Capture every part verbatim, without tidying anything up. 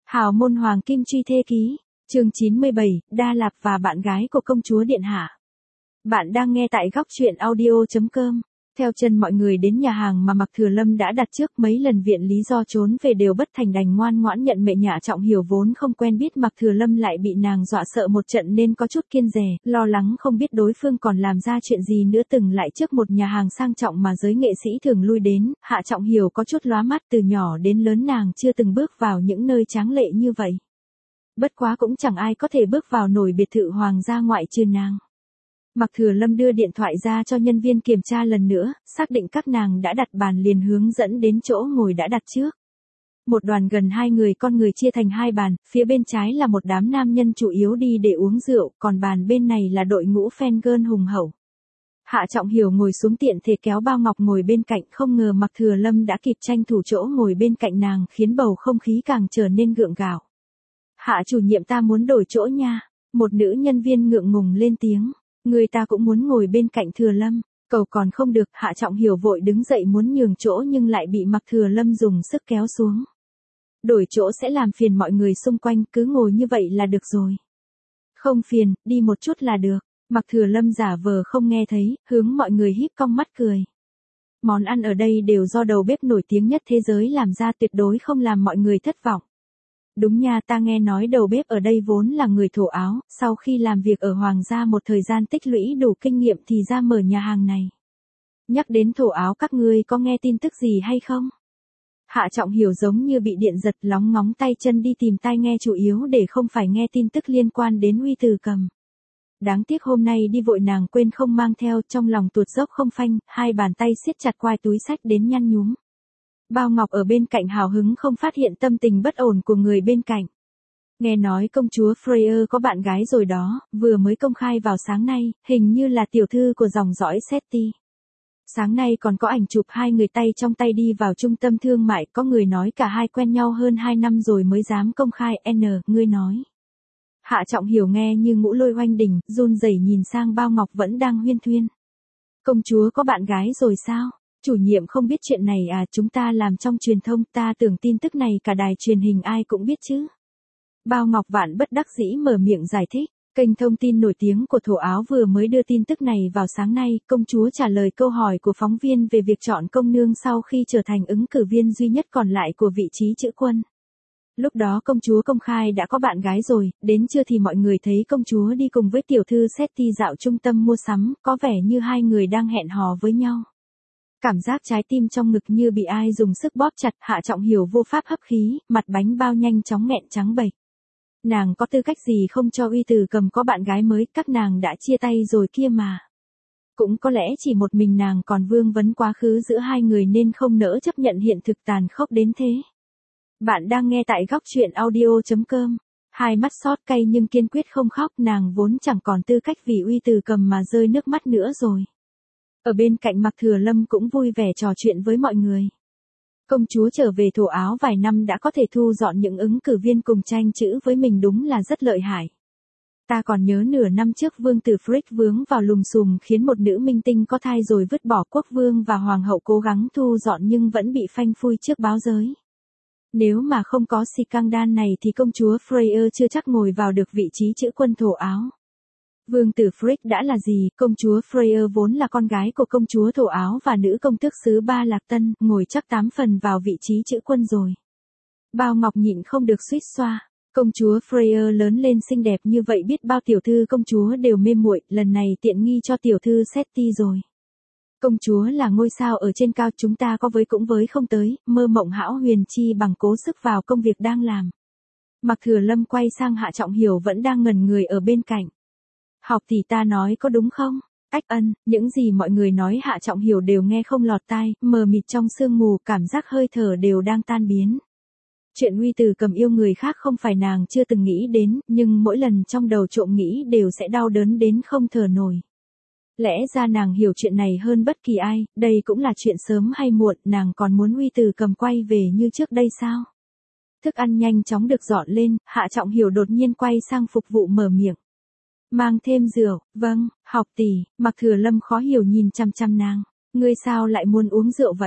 Hào môn hoàng kim truy thê ký, chương chín mươi bảy, Đa Lạp và bạn gái của công chúa điện hạ. Bạn đang nghe tại góc truyện audio chấm com. Theo chân mọi người đến nhà hàng mà Mạc Thừa Lâm đã đặt trước, mấy lần viện lý do trốn về đều bất thành, đành ngoan ngoãn nhận mệnh. Nhã Trọng Hiểu vốn không quen biết Mạc Thừa Lâm lại bị nàng dọa sợ một trận nên có chút kiêng dè, lo lắng không biết đối phương còn làm ra chuyện gì nữa. Từng lại trước một nhà hàng sang trọng mà giới nghệ sĩ thường lui đến, Hạ Trọng Hiểu có chút lóa mắt. Từ nhỏ đến lớn nàng chưa từng bước vào những nơi tráng lệ như vậy. Bất quá cũng chẳng ai có thể bước vào nổi biệt thự hoàng gia ngoại trừ nàng. Mạc Thừa Lâm đưa điện thoại ra cho nhân viên kiểm tra lần nữa, xác định các nàng đã đặt bàn liền hướng dẫn đến chỗ ngồi đã đặt trước. Một đoàn gần hai người con người chia thành hai bàn, phía bên trái là một đám nam nhân chủ yếu đi để uống rượu, còn bàn bên này là đội ngũ fan girl hùng hậu. Hạ Trọng Hiểu ngồi xuống tiện thể kéo Bao Ngọc ngồi bên cạnh, không ngờ Mạc Thừa Lâm đã kịp tranh thủ chỗ ngồi bên cạnh nàng, khiến bầu không khí càng trở nên gượng gạo. Hạ chủ nhiệm, ta muốn đổi chỗ nha. Một nữ nhân viên ngượng ngùng lên tiếng. Người ta cũng muốn ngồi bên cạnh Thừa Lâm, cầu còn không được. Hạ Trọng Hiểu vội đứng dậy muốn nhường chỗ nhưng lại bị Mạc Thừa Lâm dùng sức kéo xuống. Đổi chỗ sẽ làm phiền mọi người xung quanh, cứ ngồi như vậy là được rồi. Không phiền, đi một chút là được. Mạc Thừa Lâm giả vờ không nghe thấy, hướng mọi người híp cong mắt cười. Món ăn ở đây đều do đầu bếp nổi tiếng nhất thế giới làm ra, tuyệt đối không làm mọi người thất vọng. Đúng nha, ta nghe nói đầu bếp ở đây vốn là người Thổ Áo, sau khi làm việc ở Hoàng gia một thời gian tích lũy đủ kinh nghiệm thì ra mở nhà hàng này. Nhắc đến Thổ Áo, các ngươi có nghe tin tức gì hay không? Hạ Trọng Hiểu giống như bị điện giật, lóng ngóng tay chân đi tìm tai nghe chủ yếu để không phải nghe tin tức liên quan đến Uy Từ Cầm. Đáng tiếc hôm nay đi vội nàng quên không mang theo, trong lòng tuột dốc không phanh, hai bàn tay siết chặt quai túi xách đến nhăn nhúm. Bao Ngọc ở bên cạnh hào hứng không phát hiện tâm tình bất ổn của người bên cạnh. Nghe nói công chúa Freya có bạn gái rồi đó, vừa mới công khai vào sáng nay, hình như là tiểu thư của dòng dõi Seti. Sáng nay còn có ảnh chụp hai người tay trong tay đi vào trung tâm thương mại, có người nói cả hai quen nhau hơn hai năm rồi mới dám công khai. N, ngươi nói. Hạ Trọng Hiểu nghe như ngũ lôi oanh đỉnh, run rẩy nhìn sang Bao Ngọc vẫn đang huyên thuyên. Công chúa có bạn gái rồi sao? Chủ nhiệm không biết chuyện này à? Chúng ta làm trong truyền thông, ta tưởng tin tức này cả đài truyền hình ai cũng biết chứ. Bao Ngọc vạn bất đắc dĩ mở miệng giải thích. Kênh thông tin nổi tiếng của Thổ Áo vừa mới đưa tin tức này vào sáng nay. Công chúa trả lời câu hỏi của phóng viên về việc chọn công nương sau khi trở thành ứng cử viên duy nhất còn lại của vị trí chữ quân. Lúc đó công chúa công khai đã có bạn gái rồi, đến trưa thì mọi người thấy công chúa đi cùng với tiểu thư Seti dạo trung tâm mua sắm, có vẻ như hai người đang hẹn hò với nhau. Cảm giác trái tim trong ngực như bị ai dùng sức bóp chặt. Hạ Trọng Hiểu vô pháp hấp khí, mặt bánh bao nhanh chóng nghẹn trắng bệch. Nàng có tư cách gì không cho Uy Từ Cầm có bạn gái mới, các nàng đã chia tay rồi kia mà. Cũng có lẽ chỉ một mình nàng còn vương vấn quá khứ giữa hai người nên không nỡ chấp nhận hiện thực tàn khốc đến thế. Bạn đang nghe tại góc truyện audio chấm com. Hai mắt xót cay nhưng kiên quyết không khóc, nàng vốn chẳng còn tư cách vì Uy Từ Cầm mà rơi nước mắt nữa rồi. Ở bên cạnh Mạc Thừa Lâm cũng vui vẻ trò chuyện với mọi người. Công chúa trở về Thổ Áo vài năm đã có thể thu dọn những ứng cử viên cùng tranh chữ với mình, đúng là rất lợi hại. Ta còn nhớ nửa năm trước vương tử Frick vướng vào lùm xùm khiến một nữ minh tinh có thai rồi vứt bỏ quốc vương và hoàng hậu cố gắng thu dọn nhưng vẫn bị phanh phui trước báo giới. Nếu mà không có scandal này thì công chúa Freya chưa chắc ngồi vào được vị trí chữ quân Thổ Áo. Vương tử Frick đã là gì, công chúa Freya vốn là con gái của công chúa Thổ Áo và nữ công tước xứ Ba Lạc Tân, ngồi chắc tám phần vào vị trí chữ quân rồi. Bao Ngọc nhịn không được suýt xoa. Công chúa Freya lớn lên xinh đẹp như vậy, biết bao tiểu thư công chúa đều mê muội, lần này tiện nghi cho tiểu thư Seti rồi. Công chúa là ngôi sao ở trên cao, chúng ta có với cũng với không tới, mơ mộng hão huyền chi bằng cố sức vào công việc đang làm. Mạc Thừa Lâm quay sang Hạ Trọng Hiểu vẫn đang ngẩn người ở bên cạnh. Học thì ta nói có đúng không? Ách ân, những gì mọi người nói Hạ Trọng Hiểu đều nghe không lọt tai, mờ mịt trong sương mù, cảm giác hơi thở đều đang tan biến. Chuyện Uy Từ Cầm yêu người khác không phải nàng chưa từng nghĩ đến, nhưng mỗi lần trong đầu trộm nghĩ đều sẽ đau đớn đến không thở nổi. Lẽ ra nàng hiểu chuyện này hơn bất kỳ ai, đây cũng là chuyện sớm hay muộn, nàng còn muốn Uy Từ Cầm quay về như trước đây sao? Thức ăn nhanh chóng được dọn lên, Hạ Trọng Hiểu đột nhiên quay sang phục vụ mở miệng. Mang thêm rượu, vâng, học tỷ. Mạc Thừa Lâm khó hiểu nhìn chăm chăm nàng. Ngươi sao lại muốn uống rượu vậy?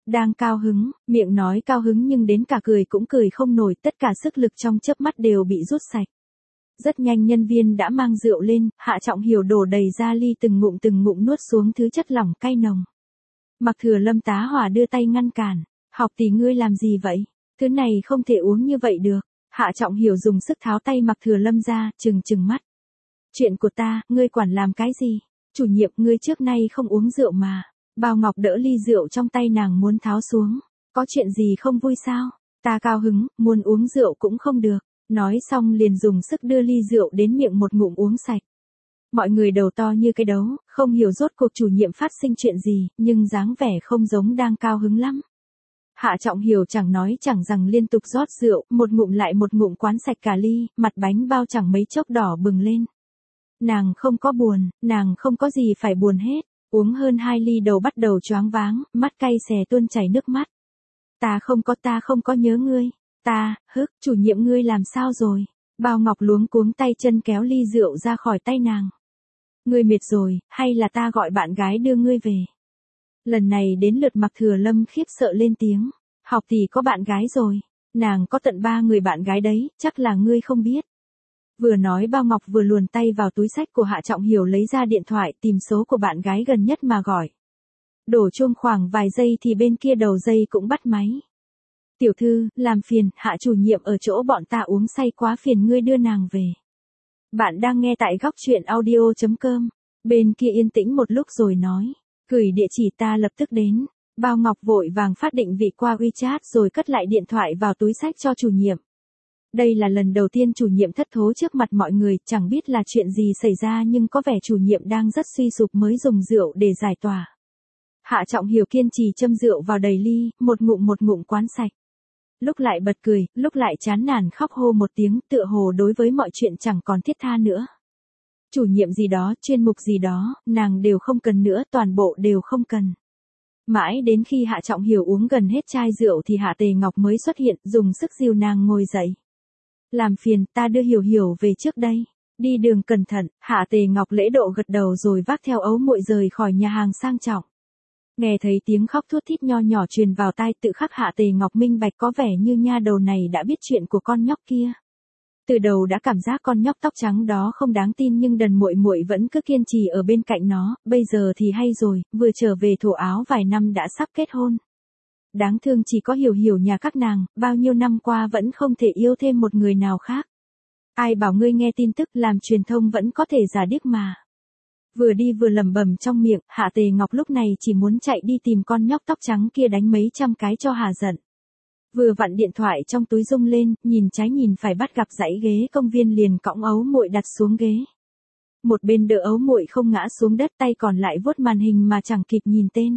Đang cao hứng, miệng nói cao hứng nhưng đến cả cười cũng cười không nổi, tất cả sức lực trong chớp mắt đều bị rút sạch. Rất nhanh nhân viên đã mang rượu lên, Hạ Trọng Hiểu đổ đầy ra ly từng ngụm từng ngụm nuốt xuống thứ chất lỏng cay nồng. Mặc Thừa Lâm tá hỏa đưa tay ngăn cản, học tỷ ngươi làm gì vậy? Thứ này không thể uống như vậy được. Hạ Trọng Hiểu dùng sức tháo tay Mặc Thừa Lâm ra, trừng trừng mắt. Chuyện của ta, ngươi quản làm cái gì? Chủ nhiệm, ngươi trước nay không uống rượu mà. Bao Ngọc đỡ ly rượu trong tay nàng muốn tháo xuống. Có chuyện gì không vui sao? Ta cao hứng, muốn uống rượu cũng không được. Nói xong liền dùng sức đưa ly rượu đến miệng một ngụm uống sạch. Mọi người đầu to như cái đấu, không hiểu rốt cuộc chủ nhiệm phát sinh chuyện gì, nhưng dáng vẻ không giống đang cao hứng lắm. Hạ Trọng Hiểu chẳng nói chẳng rằng liên tục rót rượu, một ngụm lại một ngụm quán sạch cả ly, mặt bánh bao chẳng mấy chốc đỏ bừng lên. Nàng không có buồn, nàng không có gì phải buồn hết, uống hơn hai ly đầu bắt đầu choáng váng, mắt cay xè tuôn chảy nước mắt. Ta không có ta không có nhớ ngươi, ta, hức, chủ nhiệm ngươi làm sao rồi? Bao Ngọc luống cuống tay chân kéo ly rượu ra khỏi tay nàng. Ngươi mệt rồi, hay là ta gọi bạn gái đưa ngươi về? Lần này đến lượt Mặc Thừa Lâm khiếp sợ lên tiếng. Học tỷ có bạn gái rồi. Nàng có tận ba người bạn gái đấy, chắc là ngươi không biết. Vừa nói Bao Ngọc vừa luồn tay vào túi xách của Hạ Trọng Hiểu lấy ra điện thoại tìm số của bạn gái gần nhất mà gọi. Đổ chuông khoảng vài giây thì bên kia đầu dây cũng bắt máy. Tiểu thư, làm phiền, Hạ chủ nhiệm ở chỗ bọn ta uống say quá, phiền ngươi đưa nàng về. Bạn đang nghe tại góc truyện audio chấm com. Bên kia yên tĩnh một lúc rồi nói. Gửi địa chỉ ta lập tức đến. Bao Ngọc vội vàng phát định vị qua WeChat rồi cất lại điện thoại vào túi xách cho chủ nhiệm. Đây là lần đầu tiên chủ nhiệm thất thố trước mặt mọi người, chẳng biết là chuyện gì xảy ra nhưng có vẻ chủ nhiệm đang rất suy sụp mới dùng rượu để giải tỏa. Hạ Trọng Hiểu kiên trì châm rượu vào đầy ly, một ngụm một ngụm quán sạch. Lúc lại bật cười, lúc lại chán nản khóc hô một tiếng, tựa hồ đối với mọi chuyện chẳng còn thiết tha nữa. Chủ nhiệm gì đó, chuyên mục gì đó, nàng đều không cần nữa, toàn bộ đều không cần. Mãi đến khi Hạ Trọng Hiểu uống gần hết chai rượu thì Hạ Tề Ngọc mới xuất hiện, dùng sức dìu nàng ngồi dậy. Làm phiền, ta đưa Hiểu Hiểu về trước đây. Đi đường cẩn thận, Hạ Tề Ngọc lễ độ gật đầu rồi vác theo ấu muội rời khỏi nhà hàng sang trọng. Nghe thấy tiếng khóc thút thít nho nhỏ truyền vào tai, tự khắc Hạ Tề Ngọc minh bạch có vẻ như nha đầu này đã biết chuyện của con nhóc kia. Từ đầu đã cảm giác con nhóc tóc trắng đó không đáng tin nhưng đần muội muội vẫn cứ kiên trì ở bên cạnh nó, bây giờ thì hay rồi, vừa trở về thổ áo vài năm đã sắp kết hôn. Đáng thương chỉ có Hiểu Hiểu nhà các nàng, bao nhiêu năm qua vẫn không thể yêu thêm một người nào khác. Ai bảo ngươi nghe tin tức làm truyền thông vẫn có thể giả điếc mà. Vừa đi vừa lẩm bẩm trong miệng, Hạ Tề Ngọc lúc này chỉ muốn chạy đi tìm con nhóc tóc trắng kia đánh mấy trăm cái cho hà giận. Vừa vặn điện thoại trong túi rung lên, nhìn trái nhìn phải bắt gặp dãy ghế công viên liền cõng ấu muội đặt xuống ghế. Một bên đỡ ấu muội không ngã xuống đất, tay còn lại vuốt màn hình mà chẳng kịp nhìn tên.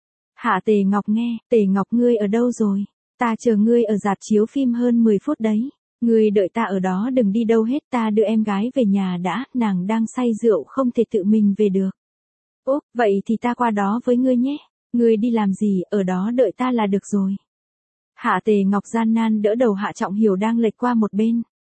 Hạ Tề Ngọc nghe, Tề Ngọc ngươi ở đâu rồi? Ta chờ ngươi ở rạp chiếu phim hơn mười phút đấy. Ngươi đợi ta ở đó đừng đi đâu hết, ta đưa em gái về nhà đã, nàng đang say rượu không thể tự mình về được. Úp, vậy thì ta qua đó với ngươi nhé. Ngươi đi làm gì, ở đó đợi ta là được rồi. Hạ Tề Ngọc gian nan đỡ đầu Hạ Trọng Hiểu đang lệch qua một bên.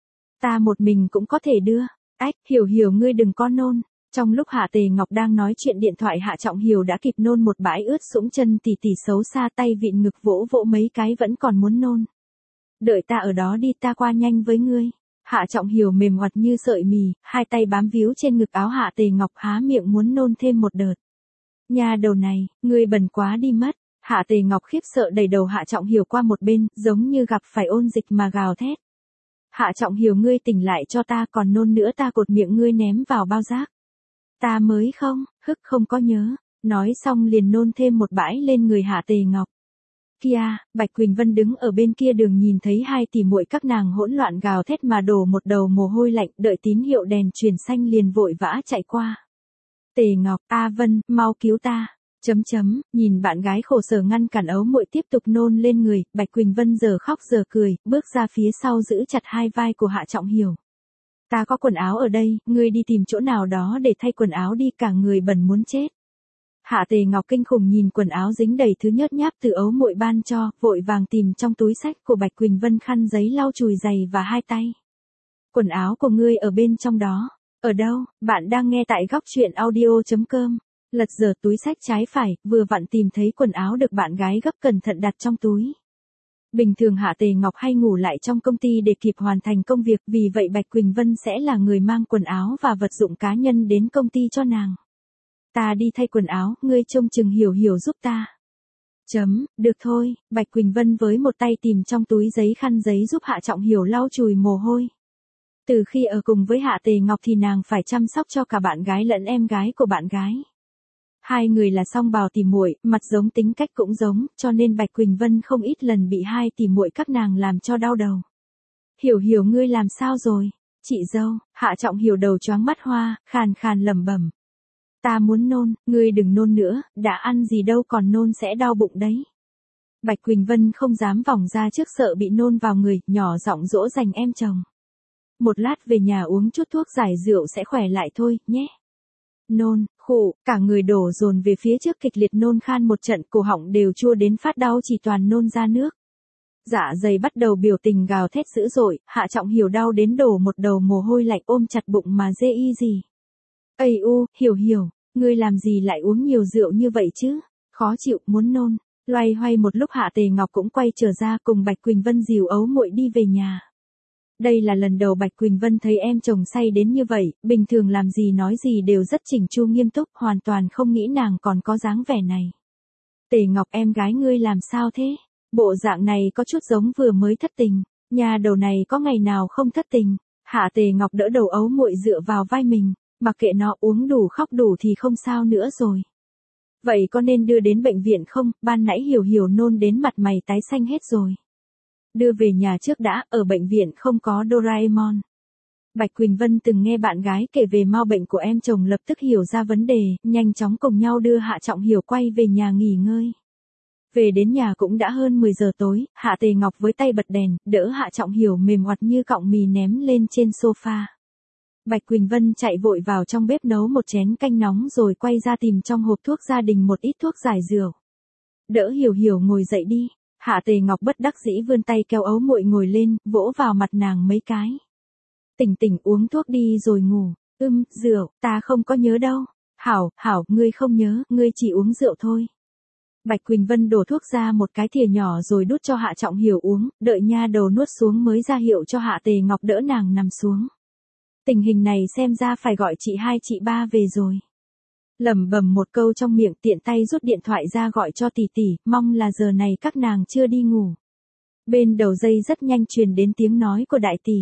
Ta một mình cũng có thể đưa. Ách, Hiểu Hiểu ngươi đừng có nôn. Trong lúc Hạ Tề Ngọc đang nói chuyện điện thoại, Hạ Trọng Hiểu đã kịp nôn một bãi ướt sũng, chân tỉ tỉ xấu xa, tay vịn ngực vỗ vỗ mấy cái vẫn còn muốn nôn. Đợi ta ở đó đi, ta qua nhanh với ngươi. Hạ Trọng Hiểu mềm oặt như sợi mì, hai tay bám víu trên ngực áo Hạ Tề Ngọc, há miệng muốn nôn thêm một đợt. Nhà đầu này, ngươi bẩn quá đi mất. Hạ Tề Ngọc khiếp sợ đẩy đầu Hạ Trọng Hiểu qua một bên, giống như gặp phải ôn dịch mà gào thét. Hạ Trọng Hiểu ngươi tỉnh lại cho ta, còn nôn nữa ta cột miệng ngươi ném vào bao rác. Ta mới không, hức không có nhớ. Nói xong liền nôn thêm một bãi lên người Hạ Tề Ngọc. Kia, Bạch Quỳnh Vân đứng ở bên kia đường nhìn thấy hai tỷ muội các nàng hỗn loạn gào thét mà đổ một đầu mồ hôi lạnh, đợi tín hiệu đèn truyền xanh liền vội vã chạy qua. Tề Ngọc, A Vân, mau cứu ta. Chấm chấm, nhìn bạn gái khổ sở ngăn cản ấu muội tiếp tục nôn lên người, Bạch Quỳnh Vân giờ khóc giờ cười, bước ra phía sau giữ chặt hai vai của Hạ Trọng Hiểu. Ta có quần áo ở đây, ngươi đi tìm chỗ nào đó để thay quần áo đi, cả người bẩn muốn chết. Hạ Tề Ngọc kinh khủng nhìn quần áo dính đầy thứ nhớt nháp từ ấu muội ban cho, vội vàng tìm trong túi xách của Bạch Quỳnh Vân khăn giấy lau chùi giày và hai tay. Quần áo của ngươi ở bên trong đó. Ở đâu? Bạn đang nghe tại góc truyện audio chấm com. Lật dở túi xách trái phải, vừa vặn tìm thấy quần áo được bạn gái gấp cẩn thận đặt trong túi. Bình thường Hạ Tề Ngọc hay ngủ lại trong công ty để kịp hoàn thành công việc, vì vậy Bạch Quỳnh Vân sẽ là người mang quần áo và vật dụng cá nhân đến công ty cho nàng. Ta đi thay quần áo, ngươi trông chừng Hiểu Hiểu giúp ta. Chấm, được thôi, Bạch Quỳnh Vân với một tay tìm trong túi giấy khăn giấy giúp Hạ Trọng Hiểu lau chùi mồ hôi. Từ khi ở cùng với Hạ Tề Ngọc thì nàng phải chăm sóc cho cả bạn gái lẫn em gái của bạn gái. Hai người là song bào tỉ muội, mặt giống tính cách cũng giống, cho nên Bạch Quỳnh Vân không ít lần bị hai tỉ muội các nàng làm cho đau đầu. Hiểu Hiểu ngươi làm sao rồi? Chị dâu, Hạ Trọng Hiểu đầu choáng mắt hoa, khàn khàn lẩm bẩm. Ta muốn nôn, ngươi đừng nôn nữa, đã ăn gì đâu còn nôn sẽ đau bụng đấy. Bạch Quỳnh Vân không dám vòng ra trước sợ bị nôn vào người, nhỏ giọng dỗ dành em chồng. Một lát về nhà uống chút thuốc giải rượu sẽ khỏe lại thôi, nhé. Nôn, khụ, cả người đổ dồn về phía trước kịch liệt nôn khan một trận, cổ họng đều chua đến phát đau chỉ toàn nôn ra nước. Dạ dày bắt đầu biểu tình gào thét dữ dội, Hạ Trọng Hiểu đau đến đổ một đầu mồ hôi lạnh ôm chặt bụng mà dê y gì. Ây u, Hiểu Hiểu, ngươi làm gì lại uống nhiều rượu như vậy chứ? Khó chịu, muốn nôn. Loay hoay một lúc Hạ Tề Ngọc cũng quay trở ra cùng Bạch Quỳnh Vân dìu ấu muội đi về nhà. Đây là lần đầu Bạch Quỳnh Vân thấy em chồng say đến như vậy, bình thường làm gì nói gì đều rất chỉnh chu nghiêm túc, hoàn toàn không nghĩ nàng còn có dáng vẻ này. Tề Ngọc em gái ngươi làm sao thế? Bộ dạng này có chút giống vừa mới thất tình, nhà đầu này có ngày nào không thất tình. Hạ Tề Ngọc đỡ đầu ấu muội dựa vào vai mình, mặc kệ nó uống đủ khóc đủ thì không sao nữa rồi. Vậy có nên đưa đến bệnh viện không? Ban nãy Hiểu Hiểu nôn đến mặt mày tái xanh hết rồi. Đưa về nhà trước đã, ở bệnh viện không có Doraemon. Bạch Quỳnh Vân từng nghe bạn gái kể về mau bệnh của em chồng lập tức hiểu ra vấn đề, nhanh chóng cùng nhau đưa Hạ Trọng Hiểu quay về nhà nghỉ ngơi. Về đến nhà cũng đã hơn mười giờ tối, Hạ Tề Ngọc với tay bật đèn, đỡ Hạ Trọng Hiểu mềm oặt như cọng mì ném lên trên sofa. Bạch Quỳnh Vân chạy vội vào trong bếp nấu một chén canh nóng rồi quay ra tìm trong hộp thuốc gia đình một ít thuốc giải rượu. Đỡ Hiểu Hiểu ngồi dậy đi. Hạ Tề Ngọc bất đắc dĩ vươn tay kéo ấu muội ngồi lên, vỗ vào mặt nàng mấy cái. Tỉnh tỉnh uống thuốc đi rồi ngủ. Ưm, rượu, ta không có nhớ đâu. Hảo, hảo, ngươi không nhớ, ngươi chỉ uống rượu thôi. Bạch Quỳnh Vân đổ thuốc ra một cái thìa nhỏ rồi đút cho Hạ Trọng Hiểu uống, đợi nha đầu nuốt xuống mới ra hiệu cho Hạ Tề Ngọc đỡ nàng nằm xuống. Tình hình này xem ra phải gọi chị hai chị ba về rồi. Lẩm bẩm một câu trong miệng tiện tay rút điện thoại ra gọi cho tỷ tỷ, mong là giờ này các nàng chưa đi ngủ. Bên đầu dây rất nhanh truyền đến tiếng nói của đại tỷ.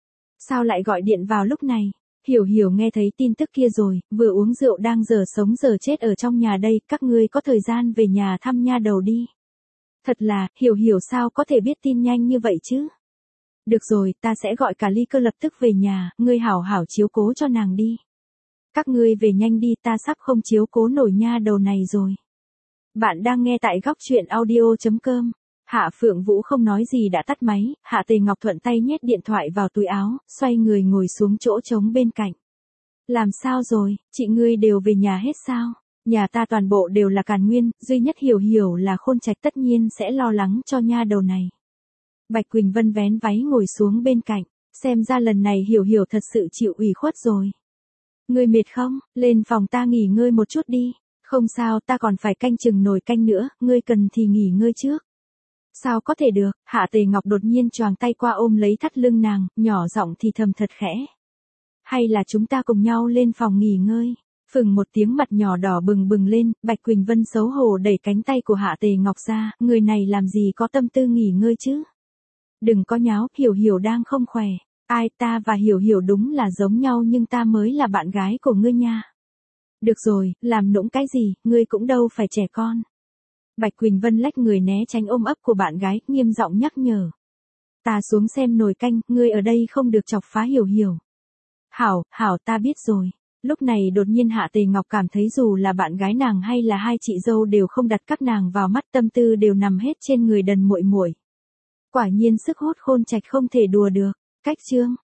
Sao lại gọi điện vào lúc này? Hiểu Hiểu nghe thấy tin tức kia rồi, vừa uống rượu đang giờ sống giờ chết ở trong nhà đây, các ngươi có thời gian về nhà thăm nha đầu đi. Thật là, Hiểu Hiểu sao có thể biết tin nhanh như vậy chứ? Được rồi, ta sẽ gọi cả Ly Cơ lập tức về nhà, ngươi hảo hảo chiếu cố cho nàng đi. Các ngươi về nhanh đi, ta sắp không chiếu cố nổi nha đầu này rồi. Bạn đang nghe tại góc truyện audio chấm com. Hạ Phượng Vũ không nói gì đã tắt máy, Hạ Tề Ngọc thuận tay nhét điện thoại vào túi áo, xoay người ngồi xuống chỗ trống bên cạnh. Làm sao rồi, chị ngươi đều về nhà hết sao? Nhà ta toàn bộ đều là càn nguyên, duy nhất Hiểu Hiểu là Khôn Trạch tất nhiên sẽ lo lắng cho nha đầu này. Bạch Quỳnh Vân vén váy ngồi xuống bên cạnh, xem ra lần này Hiểu Hiểu thật sự chịu ủy khuất rồi. Ngươi mệt không, lên phòng ta nghỉ ngơi một chút đi. Không sao, ta còn phải canh chừng nồi canh nữa, ngươi cần thì nghỉ ngơi trước. Sao có thể được, Hạ Tề Ngọc đột nhiên choàng tay qua ôm lấy thắt lưng nàng, nhỏ giọng thì thầm thật khẽ. Hay là chúng ta cùng nhau lên phòng nghỉ ngơi. Phừng một tiếng mặt nhỏ đỏ bừng bừng lên, Bạch Quỳnh Vân xấu hổ đẩy cánh tay của Hạ Tề Ngọc ra, người này làm gì có tâm tư nghỉ ngơi chứ. Đừng có nháo, Hiểu Hiểu đang không khỏe. Ai, ta và Hiểu Hiểu đúng là giống nhau nhưng ta mới là bạn gái của ngươi nha. Được rồi, làm nũng cái gì, ngươi cũng đâu phải trẻ con. Bạch Quỳnh Vân lách người né tránh ôm ấp của bạn gái, nghiêm giọng nhắc nhở. Ta xuống xem nồi canh, ngươi ở đây không được chọc phá Hiểu Hiểu. Hảo, hảo ta biết rồi. Lúc này đột nhiên Hạ Tề Ngọc cảm thấy dù là bạn gái nàng hay là hai chị dâu đều không đặt các nàng vào mắt, tâm tư đều nằm hết trên người đần muội muội. Quả nhiên sức hút Khôn Trạch không thể đùa được. Cách chương,